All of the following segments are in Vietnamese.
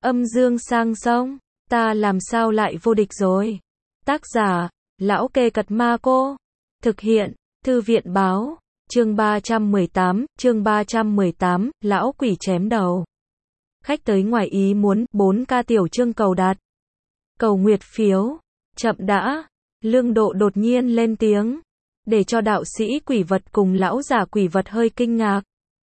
Âm dương sang sông, ta làm sao lại vô địch rồi. Tác giả, Lão Kê Cật Ma Cô. Thực hiện, Thư viện báo. Chương 318, Lão Quỷ chém đầu. Khách tới ngoài ý muốn, 4K tiểu chương cầu đặt. Cầu nguyệt phiếu. Chậm đã. Lương Độ đột nhiên lên tiếng, để cho đạo sĩ quỷ vật cùng lão giả quỷ vật hơi kinh ngạc.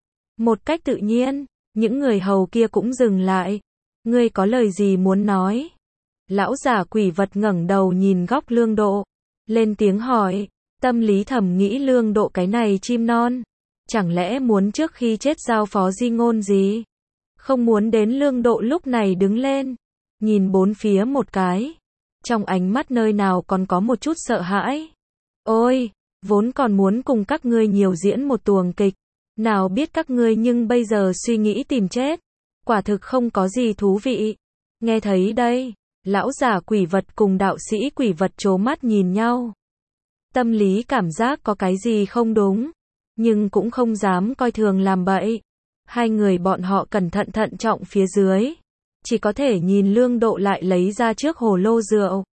Một cách tự nhiên, những người hầu kia cũng dừng lại. Ngươi có lời gì muốn nói? Lão giả quỷ vật ngẩng đầu nhìn góc Lương Độ, lên tiếng hỏi. Tâm lý thầm nghĩ Lương Độ cái này chim non, chẳng lẽ muốn trước khi chết giao phó di ngôn gì? Không muốn đến Lương Độ lúc này đứng lên, nhìn bốn phía một cái, trong ánh mắt nơi nào còn có một chút sợ hãi. Ôi, vốn còn muốn cùng các ngươi nhiều diễn một tuồng kịch, nào biết các ngươi nhưng bây giờ suy nghĩ tìm chết, quả thực không có gì thú vị. Nghe thấy đây, lão giả quỷ vật cùng đạo sĩ quỷ vật trố mắt nhìn nhau. Tâm lý cảm giác có cái gì không đúng, nhưng cũng không dám coi thường làm bậy. Hai người bọn họ cẩn thận thận trọng phía dưới, chỉ có thể nhìn Lương Độ lại lấy ra trước hồ lô rượu,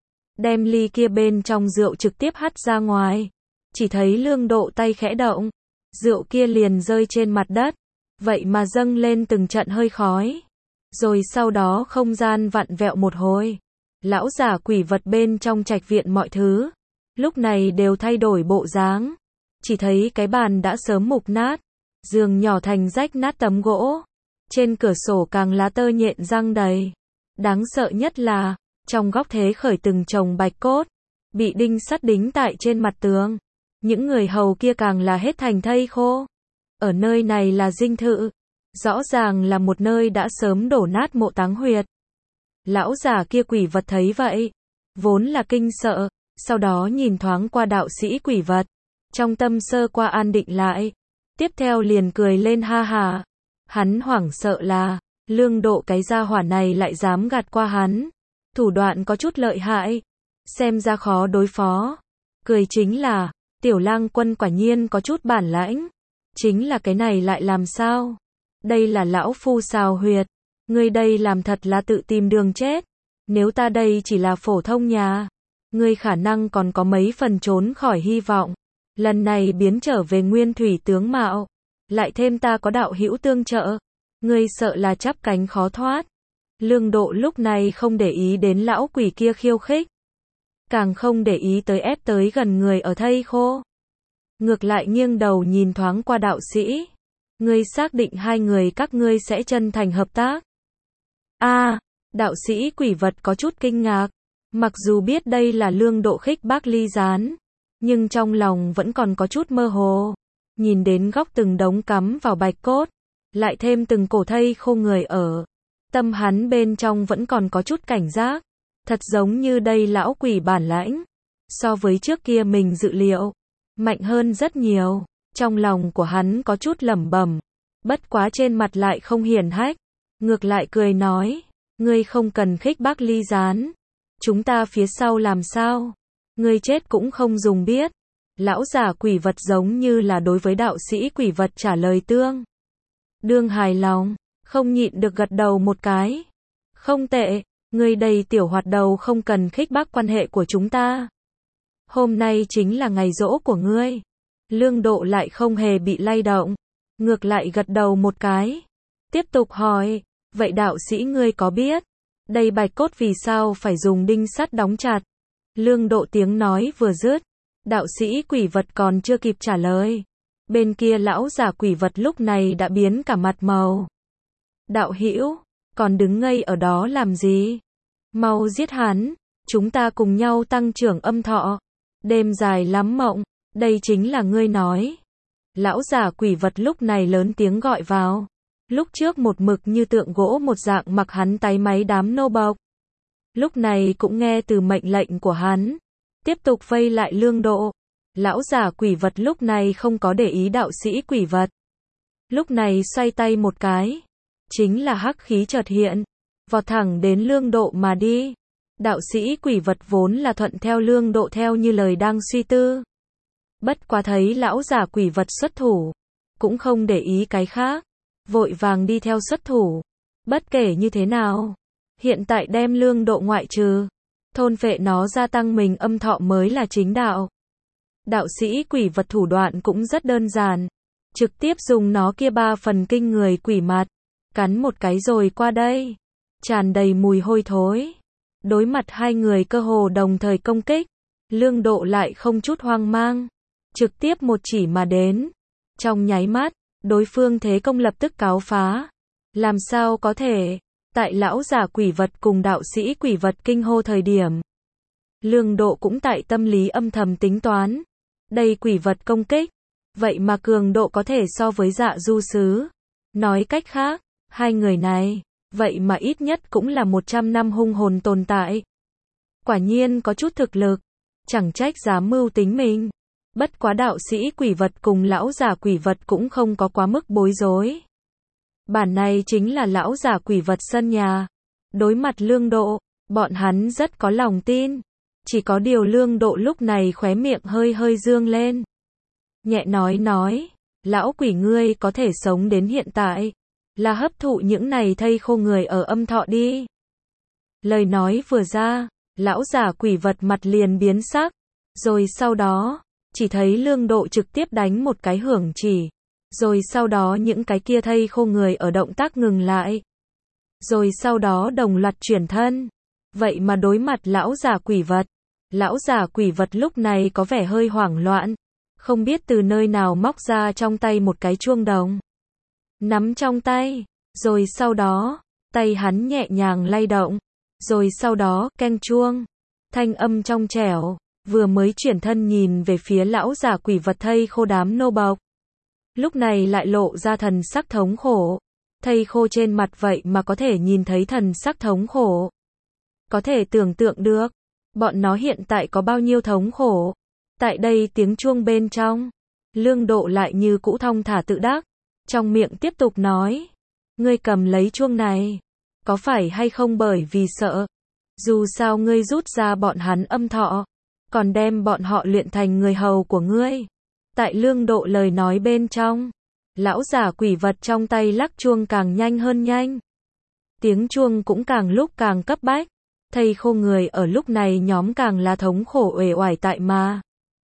đem ly kia bên trong rượu trực tiếp hắt ra ngoài. Chỉ thấy Lương Độ tay khẽ động, rượu kia liền rơi trên mặt đất, vậy mà dâng lên từng trận hơi khói. Rồi sau đó không gian vặn vẹo một hồi, lão giả quỷ vật bên trong trạch viện mọi thứ lúc này đều thay đổi bộ dáng. Chỉ thấy cái bàn đã sớm mục nát, giường nhỏ thành rách nát tấm gỗ, trên cửa sổ càng lá tơ nhện răng đầy. Đáng sợ nhất là, trong góc thế khởi từng chồng bạch cốt, bị đinh sắt đính tại trên mặt tường. Những người hầu kia càng là hết thành thây khô. Ở nơi này là dinh thự, rõ ràng là một nơi đã sớm đổ nát mộ táng huyệt. Lão giả kia quỷ vật thấy vậy, vốn là kinh sợ, sau đó nhìn thoáng qua đạo sĩ quỷ vật, trong tâm sơ qua an định lại, tiếp theo liền cười lên ha ha. Hắn hoảng sợ là, Lương Độ cái gia hỏa này lại dám gạt qua hắn, thủ đoạn có chút lợi hại, xem ra khó đối phó. Cười chính là, Tiểu Lang Quân quả nhiên có chút bản lãnh, chính là cái này lại làm sao? Đây là lão phu xào huyệt, ngươi đây làm thật là tự tìm đường chết. Nếu ta đây chỉ là phổ thông nhà, ngươi khả năng còn có mấy phần trốn khỏi hy vọng. Lần này biến trở về nguyên thủy tướng mạo, lại thêm ta có đạo hữu tương trợ, ngươi sợ là chắp cánh khó thoát. Lương Độ lúc này không để ý đến lão quỷ kia khiêu khích, càng không để ý tới ép tới gần người ở thây khô. Ngược lại nghiêng đầu nhìn thoáng qua đạo sĩ. Ngươi xác định hai người các ngươi sẽ chân thành hợp tác? Đạo sĩ quỷ vật có chút kinh ngạc. Mặc dù biết đây là Lương Độ khích bác ly gián, nhưng trong lòng vẫn còn có chút mơ hồ. Nhìn đến góc từng đống cắm vào bạch cốt, lại thêm từng cổ thây khô người ở, tâm hắn bên trong vẫn còn có chút cảnh giác. Thật giống như đây lão quỷ bản lãnh, so với trước kia mình dự liệu, mạnh hơn rất nhiều. Trong lòng của hắn có chút lẩm bẩm, bất quá trên mặt lại không hiển hách, ngược lại cười nói, ngươi không cần khích bác ly gián, chúng ta phía sau làm sao, ngươi chết cũng không dùng biết. Lão giả quỷ vật giống như là đối với đạo sĩ quỷ vật trả lời tương đương hài lòng, không nhịn được gật đầu một cái. Không tệ, ngươi đây tiểu hoạt đầu không cần khích bác quan hệ của chúng ta. Hôm nay chính là ngày giỗ của ngươi. Lương Độ lại không hề bị lay động, ngược lại gật đầu một cái, tiếp tục hỏi, vậy đạo sĩ ngươi có biết, đây bạch cốt vì sao phải dùng đinh sắt đóng chặt? Lương Độ tiếng nói vừa dứt, đạo sĩ quỷ vật còn chưa kịp trả lời, bên kia lão giả quỷ vật lúc này đã biến cả mặt màu. Đạo hữu, còn đứng ngây ở đó làm gì? Mau giết hắn, chúng ta cùng nhau tăng trưởng âm thọ, đêm dài lắm mộng. Đây chính là ngươi nói. Lão giả quỷ vật lúc này lớn tiếng gọi vào. Lúc trước một mực như tượng gỗ một dạng mặc hắn táy máy đám nô bộc, lúc này cũng nghe từ mệnh lệnh của hắn, tiếp tục vây lại Lương Độ. Lão giả quỷ vật lúc này không có để ý đạo sĩ quỷ vật. Lúc này xoay tay một cái, chính là hắc khí chợt hiện, vọt thẳng đến Lương Độ mà đi. Đạo sĩ quỷ vật vốn là thuận theo Lương Độ theo như lời đang suy tư. Bất quá thấy lão giả quỷ vật xuất thủ, cũng không để ý cái khác, vội vàng đi theo xuất thủ. Bất kể như thế nào, hiện tại đem Lương Độ ngoại trừ, thôn phệ nó gia tăng mình âm thọ mới là chính đạo. Đạo sĩ quỷ vật thủ đoạn cũng rất đơn giản, trực tiếp dùng nó kia 3 phần kinh người quỷ mạt, cắn một cái rồi qua đây, tràn đầy mùi hôi thối. Đối mặt hai người cơ hồ đồng thời công kích, Lương Độ lại không chút hoang mang, trực tiếp một chỉ mà đến. Trong nháy mắt, đối phương thế công lập tức cáo phá. Làm sao có thể? Tại lão giả quỷ vật cùng đạo sĩ quỷ vật kinh hô thời điểm, Lương Độ cũng tại tâm lý âm thầm tính toán. Đây quỷ vật công kích, vậy mà cường độ có thể so với Dạ Du Sứ. Nói cách khác, hai người này, vậy mà ít nhất cũng là 100 năm hung hồn tồn tại. Quả nhiên có chút thực lực, chẳng trách dám mưu tính mình. Bất quá đạo sĩ quỷ vật cùng lão giả quỷ vật cũng không có quá mức bối rối. Bản này chính là lão giả quỷ vật sân nhà. Đối mặt Lương Độ, bọn hắn rất có lòng tin. Chỉ có điều Lương Độ lúc này khóe miệng hơi hơi dương lên. Nhẹ nói, lão quỷ ngươi có thể sống đến hiện tại, là hấp thụ những này thây khô người ở âm thọ đi. Lời nói vừa ra, lão giả quỷ vật mặt liền biến sắc, rồi sau đó, chỉ thấy Lương Độ trực tiếp đánh một cái hưởng chỉ, rồi sau đó những cái kia thây khô người ở động tác ngừng lại, rồi sau đó đồng loạt chuyển thân. Vậy mà đối mặt lão giả quỷ vật lúc này có vẻ hơi hoảng loạn, không biết từ nơi nào móc ra trong tay một cái chuông đồng, nắm trong tay, rồi sau đó, tay hắn nhẹ nhàng lay động, rồi sau đó, keng chuông, thanh âm trong trẻo, vừa mới chuyển thân nhìn về phía lão giả quỷ vật thây khô đám nô bộc. Lúc này lại lộ ra thần sắc thống khổ, thây khô trên mặt vậy mà có thể nhìn thấy thần sắc thống khổ. Có thể tưởng tượng được, bọn nó hiện tại có bao nhiêu thống khổ. Tại đây tiếng chuông bên trong, Lương Độ lại như cũ thong thả tự đắc, trong miệng tiếp tục nói, ngươi cầm lấy chuông này, có phải hay không bởi vì sợ, dù sao ngươi rút ra bọn hắn âm thọ, còn đem bọn họ luyện thành người hầu của ngươi. Tại Lương Độ lời nói bên trong, lão giả quỷ vật trong tay lắc chuông càng nhanh hơn nhanh. Tiếng chuông cũng càng lúc càng cấp bách, thây khô người ở lúc này nhóm càng là thống khổ uể oải tại mà.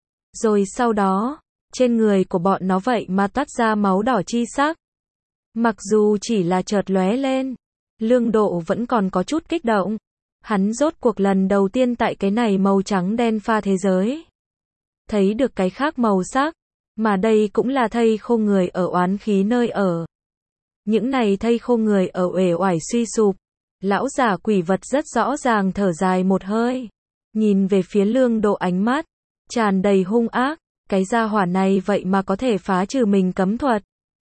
Rồi sau đó, trên người của bọn nó vậy mà toát ra máu đỏ chi sắc. Mặc dù chỉ là chợt lóe lên, Lương Độ vẫn còn có chút kích động. Hắn rốt cuộc lần đầu tiên tại cái này màu trắng đen pha thế giới, thấy được cái khác màu sắc, mà đây cũng là thây khô người ở oán khí nơi ở. Những này thây khô người ở uể oải suy sụp, lão giả quỷ vật rất rõ ràng thở dài một hơi, nhìn về phía Lương Độ ánh mắt tràn đầy hung ác, cái gia hỏa này vậy mà có thể phá trừ mình cấm thuật,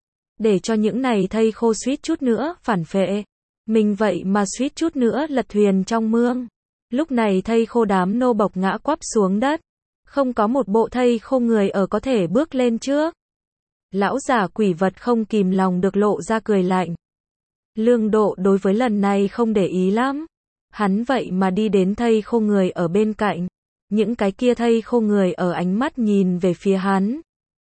để cho những này thây khô suýt chút nữa phản phệ, mình vậy mà suýt chút nữa lật thuyền trong mương. Lúc này thây khô đám nô bộc ngã quắp xuống đất, không có một bộ thây khô người ở có thể bước lên trước. Lão giả quỷ vật không kìm lòng được lộ ra cười lạnh. Lương Độ đối với lần này không để ý lắm, hắn vậy mà đi đến thây khô người ở bên cạnh, những cái kia thây khô người ở ánh mắt nhìn về phía hắn,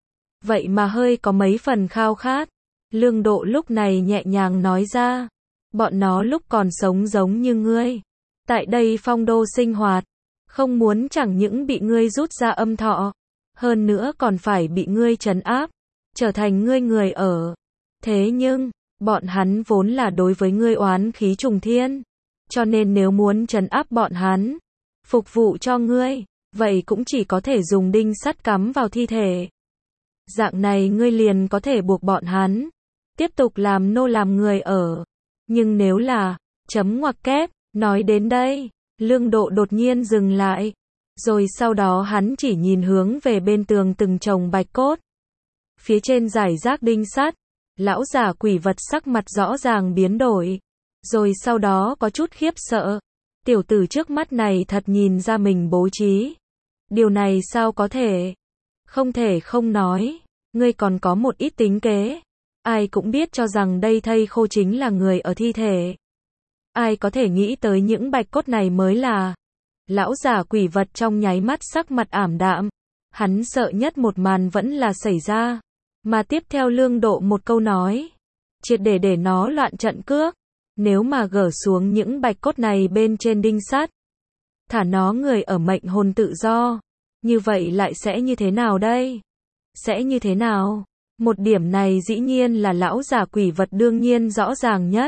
vậy mà hơi có mấy phần khao khát. Lương Độ lúc này nhẹ nhàng nói ra, bọn nó lúc còn sống giống như ngươi, tại đây phong đô sinh hoạt, không muốn chẳng những bị ngươi rút ra âm thọ, hơn nữa còn phải bị ngươi trấn áp, trở thành ngươi người ở. Thế nhưng, bọn hắn vốn là đối với ngươi oán khí trùng thiên, cho nên nếu muốn trấn áp bọn hắn, phục vụ cho ngươi, vậy cũng chỉ có thể dùng đinh sắt cắm vào thi thể. Dạng này ngươi liền có thể buộc bọn hắn tiếp tục làm nô làm người ở. Nhưng nếu là, chấm ngoặc kép, nói đến đây, Lương Độ đột nhiên dừng lại, rồi sau đó hắn chỉ nhìn hướng về bên tường từng chồng bạch cốt. Phía trên rải rác đinh sắt, lão giả quỷ vật sắc mặt rõ ràng biến đổi, rồi sau đó có chút khiếp sợ. Tiểu tử trước mắt này thật nhìn ra mình bố trí. Điều này sao có thể? Không thể không nói, ngươi còn có một ít tính kế. Ai cũng biết cho rằng đây thây khô chính là người ở thi thể. Ai có thể nghĩ tới những bạch cốt này mới là. Lão giả quỷ vật trong nháy mắt sắc mặt ảm đạm. Hắn sợ nhất một màn vẫn là xảy ra. Mà tiếp theo Lương Độ một câu nói, triệt để nó loạn trận cước. Nếu mà gỡ xuống những bạch cốt này bên trên đinh sắt, thả nó người ở mệnh hồn tự do, như vậy lại sẽ như thế nào đây? Sẽ như thế nào? Một điểm này dĩ nhiên là lão già quỷ vật đương nhiên rõ ràng nhất.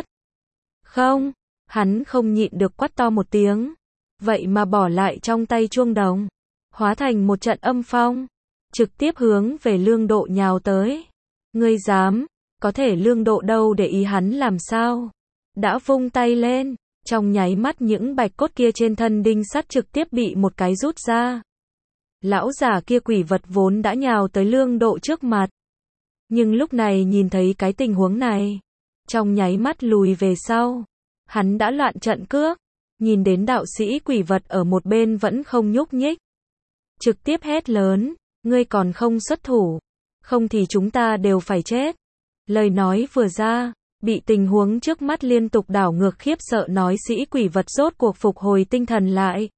Không, hắn không nhịn được quát to một tiếng. Vậy mà bỏ lại trong tay chuông đồng, hóa thành một trận âm phong, trực tiếp hướng về Lương Độ nhào tới. Ngươi dám, có thể Lương Độ đâu để ý hắn làm sao? Đã vung tay lên, trong nháy mắt những bạch cốt kia trên thân đinh sắt trực tiếp bị một cái rút ra. Lão già kia quỷ vật vốn đã nhào tới Lương Độ trước mặt, nhưng lúc này nhìn thấy cái tình huống này, trong nháy mắt lùi về sau. Hắn đã loạn trận cước, nhìn đến đạo sĩ quỷ vật ở một bên vẫn không nhúc nhích, trực tiếp hét lớn, ngươi còn không xuất thủ, không thì chúng ta đều phải chết. Lời nói vừa ra, bị tình huống trước mắt liên tục đảo ngược khiếp sợ nói sĩ quỷ vật rốt cuộc phục hồi tinh thần lại.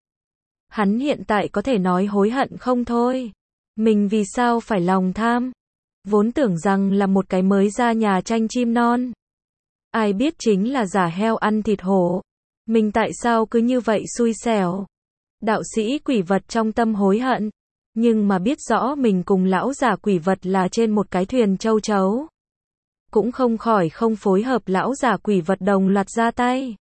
Hắn hiện tại có thể nói hối hận không thôi. Mình vì sao phải lòng tham? Vốn tưởng rằng là một cái mới ra nhà tranh chim non. Ai biết chính là giả heo ăn thịt hổ. Mình tại sao cứ như vậy xui xẻo? Đạo sĩ quỷ vật trong tâm hối hận, nhưng mà biết rõ mình cùng lão già quỷ vật là trên một cái thuyền châu chấu, cũng không khỏi không phối hợp lão già quỷ vật đồng loạt ra tay.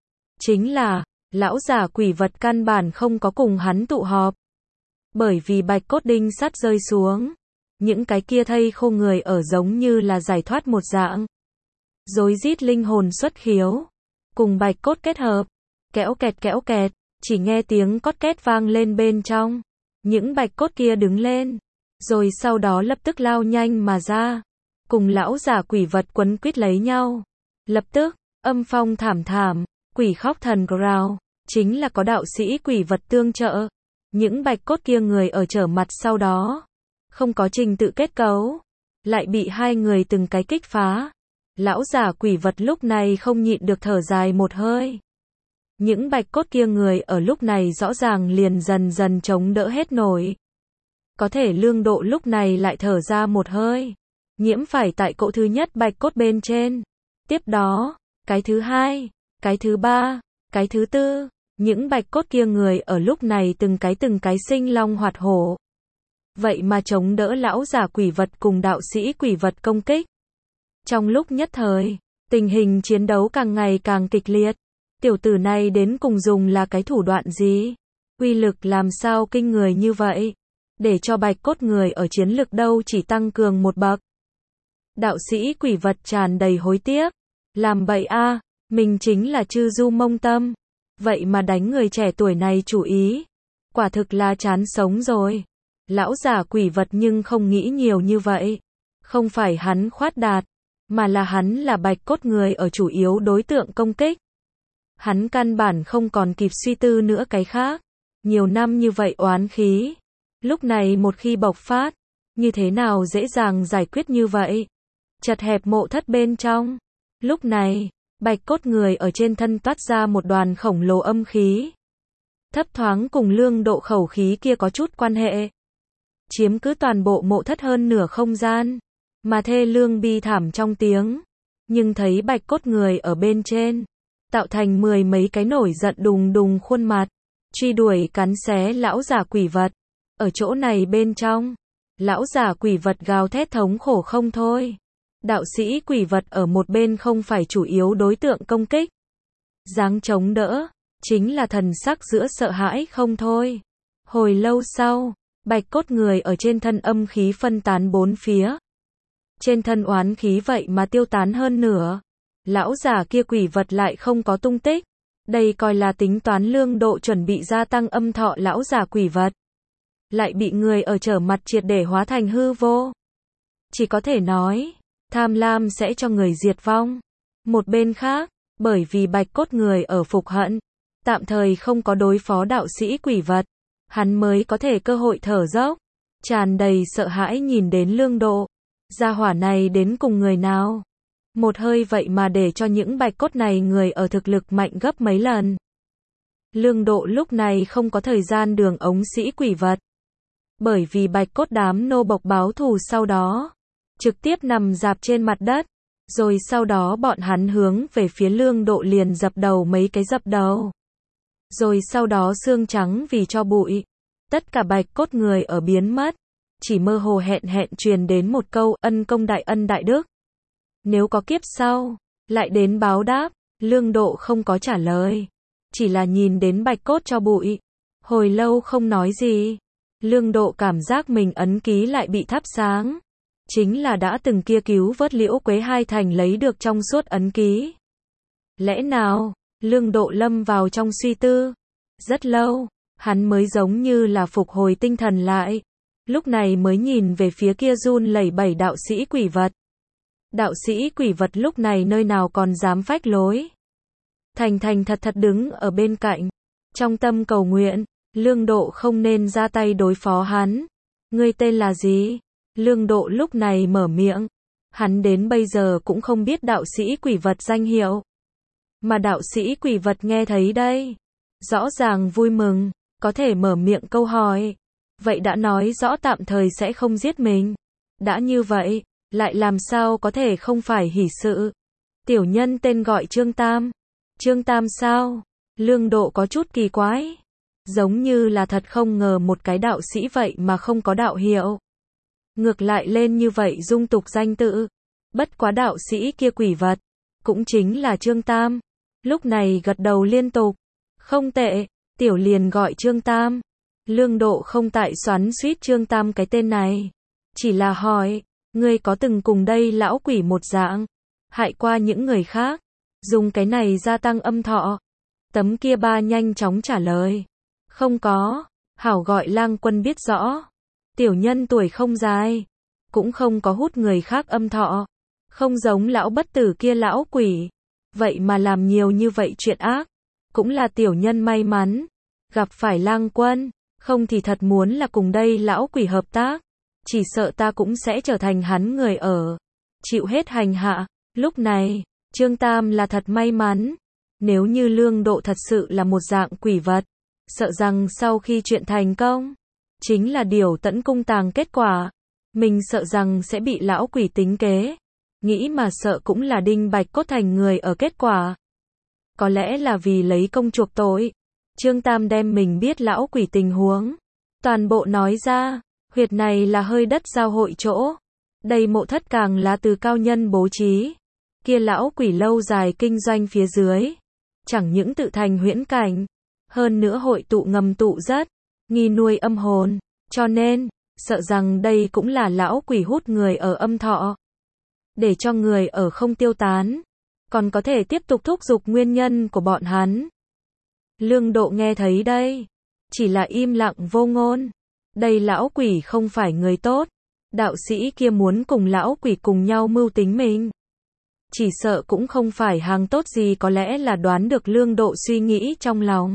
Chính là, lão già quỷ vật căn bản không có cùng hắn tụ họp. Bởi vì bạch cốt đinh sắt rơi xuống, những cái kia thây khô người ở giống như là giải thoát một dạng. Rối rít linh hồn xuất khiếu, cùng bạch cốt kết hợp, kéo kẹt, chỉ nghe tiếng cót két vang lên bên trong. Những bạch cốt kia đứng lên, rồi sau đó lập tức lao nhanh mà ra, cùng lão già quỷ vật quấn quýt lấy nhau. Lập tức, âm phong thảm thảm, quỷ khóc thần gào, chính là có đạo sĩ quỷ vật tương trợ. Những bạch cốt kia người ở trở mặt sau đó, không có trình tự kết cấu, lại bị hai người từng cái kích phá. Lão già quỷ vật lúc này không nhịn được thở dài một hơi. Những bạch cốt kia người ở lúc này rõ ràng liền dần dần chống đỡ hết nổi. Có thể Lương Độ lúc này lại thở ra một hơi, nhiễm phải tại cỗ thứ nhất bạch cốt bên trên. Tiếp đó, cái thứ hai, cái thứ ba, cái thứ tư, những bạch cốt kia người ở lúc này từng cái sinh long hoạt hổ. Vậy mà chống đỡ lão già quỷ vật cùng đạo sĩ quỷ vật công kích. Trong lúc nhất thời, tình hình chiến đấu càng ngày càng kịch liệt. Tiểu tử này đến cùng dùng là cái thủ đoạn gì? Uy lực làm sao kinh người như vậy? Để cho bạch cốt người ở chiến lực đâu chỉ tăng cường một bậc. Đạo sĩ quỷ vật tràn đầy hối tiếc. Làm bậy a, mình chính là Chư Du Mông Tâm. Vậy mà đánh người trẻ tuổi này chủ ý. Quả thực là chán sống rồi. Lão già quỷ vật nhưng không nghĩ nhiều như vậy. Không phải hắn khoát đạt, mà là hắn là bạch cốt người ở chủ yếu đối tượng công kích. Hắn căn bản không còn kịp suy tư nữa cái khác. Nhiều năm như vậy oán khí, lúc này một khi bộc phát, như thế nào dễ dàng giải quyết như vậy? Chật hẹp mộ thất bên trong. Lúc này, bạch cốt người ở trên thân toát ra một đoàn khổng lồ âm khí. Thấp thoáng cùng Lương Độ khẩu khí kia có chút quan hệ. Chiếm cứ toàn bộ mộ thất hơn nửa không gian. Mà thê lương bi thảm trong tiếng. Nhưng thấy bạch cốt người ở bên trên, tạo thành mười mấy cái nổi giận đùng đùng khuôn mặt, truy đuổi cắn xé lão già quỷ vật. Ở chỗ này bên trong, lão già quỷ vật gào thét thống khổ không thôi. Đạo sĩ quỷ vật ở một bên không phải chủ yếu đối tượng công kích. Dáng chống đỡ, chính là thần sắc giữa sợ hãi không thôi. Hồi lâu sau, bạch cốt người ở trên thân âm khí phân tán bốn phía. Trên thân oán khí vậy mà tiêu tán hơn nửa. Lão già kia quỷ vật lại không có tung tích. Đây coi là tính toán Lương Độ chuẩn bị gia tăng âm thọ lão già quỷ vật. Lại bị người ở trở mặt triệt để hóa thành hư vô. Chỉ có thể nói, tham lam sẽ cho người diệt vong. Một bên khác, bởi vì bạch cốt người ở phục hận, tạm thời không có đối phó đạo sĩ quỷ vật, hắn mới có thể cơ hội thở dốc, tràn đầy sợ hãi nhìn đến Lương Độ. Gia hỏa này đến cùng người nào? Một hơi vậy mà để cho những bạch cốt này người ở thực lực mạnh gấp mấy lần. Lương Độ lúc này không có thời gian đường ống sĩ quỷ vật. Bởi vì bạch cốt đám nô bộc báo thù sau đó, trực tiếp nằm rạp trên mặt đất, Rồi sau đó bọn hắn hướng về phía Lương Độ liền dập đầu mấy cái dập đầu. Rồi sau đó xương trắng vì cho bụi. Tất cả bạch cốt người ở biến mất. Chỉ mơ hồ hẹn truyền đến một câu ân công đại ân đại đức. Nếu có kiếp sau, lại đến báo đáp. Lương Độ không có trả lời. Chỉ là nhìn đến bạch cốt cho bụi. Hồi lâu không nói gì. Lương Độ cảm giác mình ấn ký lại bị thắp sáng. Chính là đã từng kia cứu vớt Liễu Quế Hai Thành lấy được trong suốt ấn ký. Lẽ nào, Lương Độ lâm vào trong suy tư. Rất lâu, hắn mới giống như là phục hồi tinh thần lại. Lúc này mới nhìn về phía kia run lẩy bẩy đạo sĩ quỷ vật. Đạo sĩ quỷ vật lúc này nơi nào còn dám phách lối. Thành thành thật thật đứng ở bên cạnh. Trong tâm cầu nguyện, Lương Độ không nên ra tay đối phó hắn. Ngươi tên là gì? Lương Độ lúc này mở miệng. Hắn đến bây giờ cũng không biết đạo sĩ quỷ vật danh hiệu. Mà đạo sĩ quỷ vật nghe thấy đây. Rõ ràng vui mừng, có thể mở miệng câu hỏi. Vậy đã nói rõ tạm thời sẽ không giết mình. Đã như vậy, lại làm sao có thể không phải hỉ sự. Tiểu nhân tên gọi Trương Tam. Trương Tam sao? Lương Độ có chút kỳ quái. Giống như là thật không ngờ một cái đạo sĩ vậy mà không có đạo hiệu. Ngược lại lên như vậy dung tục danh tự. Bất quá đạo sĩ kia quỷ vật. Cũng chính là Trương Tam. Lúc này gật đầu liên tục. Không tệ, tiểu liền gọi Trương Tam. Lương Độ không tại xoắn xuýt Trương Tam cái tên này. Chỉ là hỏi, ngươi có từng cùng đây lão quỷ một dạng, hại qua những người khác, dùng cái này gia tăng âm thọ. Tấm kia ba nhanh chóng trả lời. Không có, hảo gọi Lang Quân biết rõ. Tiểu nhân tuổi không dài, cũng không có hút người khác âm thọ. Không giống lão bất tử kia lão quỷ. Vậy mà làm nhiều như vậy chuyện ác. Cũng là tiểu nhân may mắn. Gặp phải Lang Quân, không thì thật muốn là cùng đây lão quỷ hợp tác. Chỉ sợ ta cũng sẽ trở thành hắn người ở. Chịu hết hành hạ. Lúc này, Trương Tam là thật may mắn. Nếu như Lương Độ thật sự là một dạng quỷ vật, sợ rằng sau khi chuyện thành công, chính là điều tẫn cung tàng kết quả. Mình sợ rằng sẽ bị lão quỷ tính kế. Nghĩ mà sợ cũng là đinh bạch cốt thành người ở kết quả. Có lẽ là vì lấy công chuộc tội. Trương Tam đem mình biết lão quỷ tình huống. Toàn bộ nói ra, huyệt này là hơi đất giao hội chỗ. Đây mộ thất càng là từ cao nhân bố trí. Kia lão quỷ lâu dài kinh doanh phía dưới. Chẳng những tự thành huyễn cảnh. Hơn nữa hội tụ ngầm tụ rất. Nghi nuôi âm hồn. Cho nên, sợ rằng đây cũng là lão quỷ hút người ở âm thọ. Để cho người ở không tiêu tán. Còn có thể tiếp tục thúc giục nguyên nhân của bọn hắn. Lương Độ nghe thấy đây. Chỉ là im lặng vô ngôn. Đây lão quỷ không phải người tốt. Đạo sĩ kia muốn cùng lão quỷ cùng nhau mưu tính mình. Chỉ sợ cũng không phải hàng tốt gì, có lẽ là đoán được Lương Độ suy nghĩ trong lòng.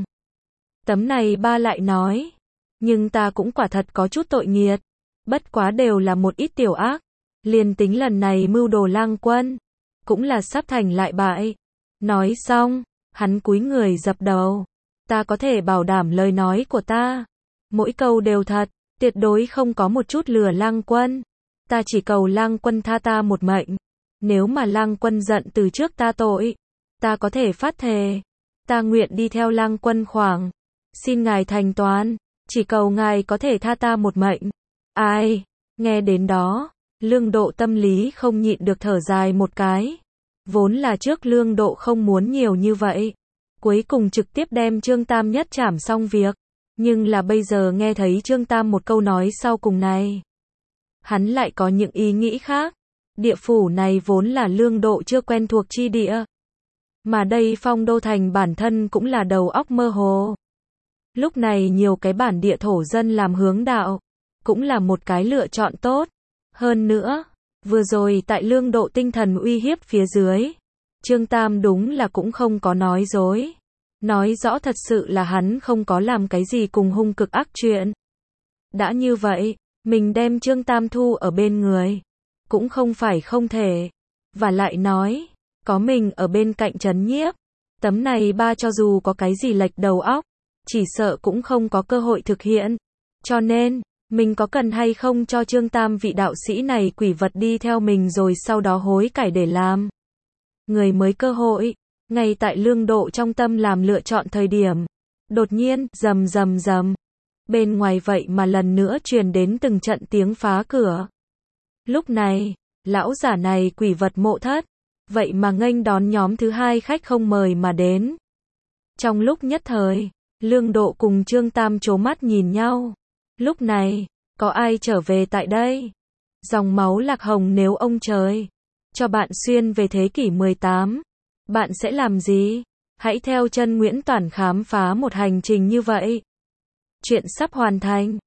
Tấm này ba lại nói. Nhưng ta cũng quả thật có chút tội nghiệt. Bất quá đều là một ít tiểu ác. Liền tính lần này mưu đồ Lang Quân. Cũng là sắp thành lại bại. Nói xong, hắn cúi người dập đầu. Ta có thể bảo đảm lời nói của ta. Mỗi câu đều thật, tuyệt đối không có một chút lừa Lang Quân. Ta chỉ cầu Lang Quân tha ta một mệnh. Nếu mà Lang Quân giận từ trước ta tội, ta có thể phát thề. Ta nguyện đi theo Lang Quân khoảng. Xin ngài thành toán, chỉ cầu ngài có thể tha ta một mệnh. Ai? Nghe đến đó, Lương Độ tâm lý không nhịn được thở dài một cái. Vốn là trước Lương Độ không muốn nhiều như vậy. Cuối cùng trực tiếp đem Trương Tam nhất trảm xong việc. Nhưng là bây giờ nghe thấy Trương Tam một câu nói sau cùng này. Hắn lại có những ý nghĩ khác. Địa phủ này vốn là Lương Độ chưa quen thuộc chi địa. Mà đây Phong Đô Thành bản thân cũng là đầu óc mơ hồ. Lúc này nhiều cái bản địa thổ dân làm hướng đạo. Cũng là một cái lựa chọn tốt. Hơn nữa, vừa rồi tại Lương Độ tinh thần uy hiếp phía dưới. Trương Tam đúng là cũng không có nói dối. Nói rõ thật sự là hắn không có làm cái gì cùng hung cực ác chuyện. Đã như vậy, mình đem Trương Tam thu ở bên người. Cũng không phải không thể. Và lại nói, có mình ở bên cạnh trấn nhiếp. Tấm này ba cho dù có cái gì lệch đầu óc, chỉ sợ cũng không có cơ hội thực hiện. Cho nên, Mình có cần hay không cho Trương Tam vị đạo sĩ này quỷ vật đi theo mình rồi sau đó hối cải để làm người mới cơ hội. Ngay tại Lương Độ trong tâm làm lựa chọn thời điểm. Đột nhiên, rầm rầm rầm. Bên ngoài vậy mà lần nữa truyền đến từng trận tiếng phá cửa. Lúc này, lão giả này quỷ vật Mộ Thất. Vậy mà nghênh đón nhóm thứ hai khách không mời mà đến. Trong lúc nhất thời, Lương Độ cùng Trương Tam trố mắt nhìn nhau. Lúc này, có ai trở về tại đây? Dòng máu Lạc Hồng nếu ông trời cho bạn xuyên về thế kỷ 18, bạn sẽ làm gì? Hãy theo chân Nguyễn Toản khám phá một hành trình như vậy. Chuyện sắp hoàn thành.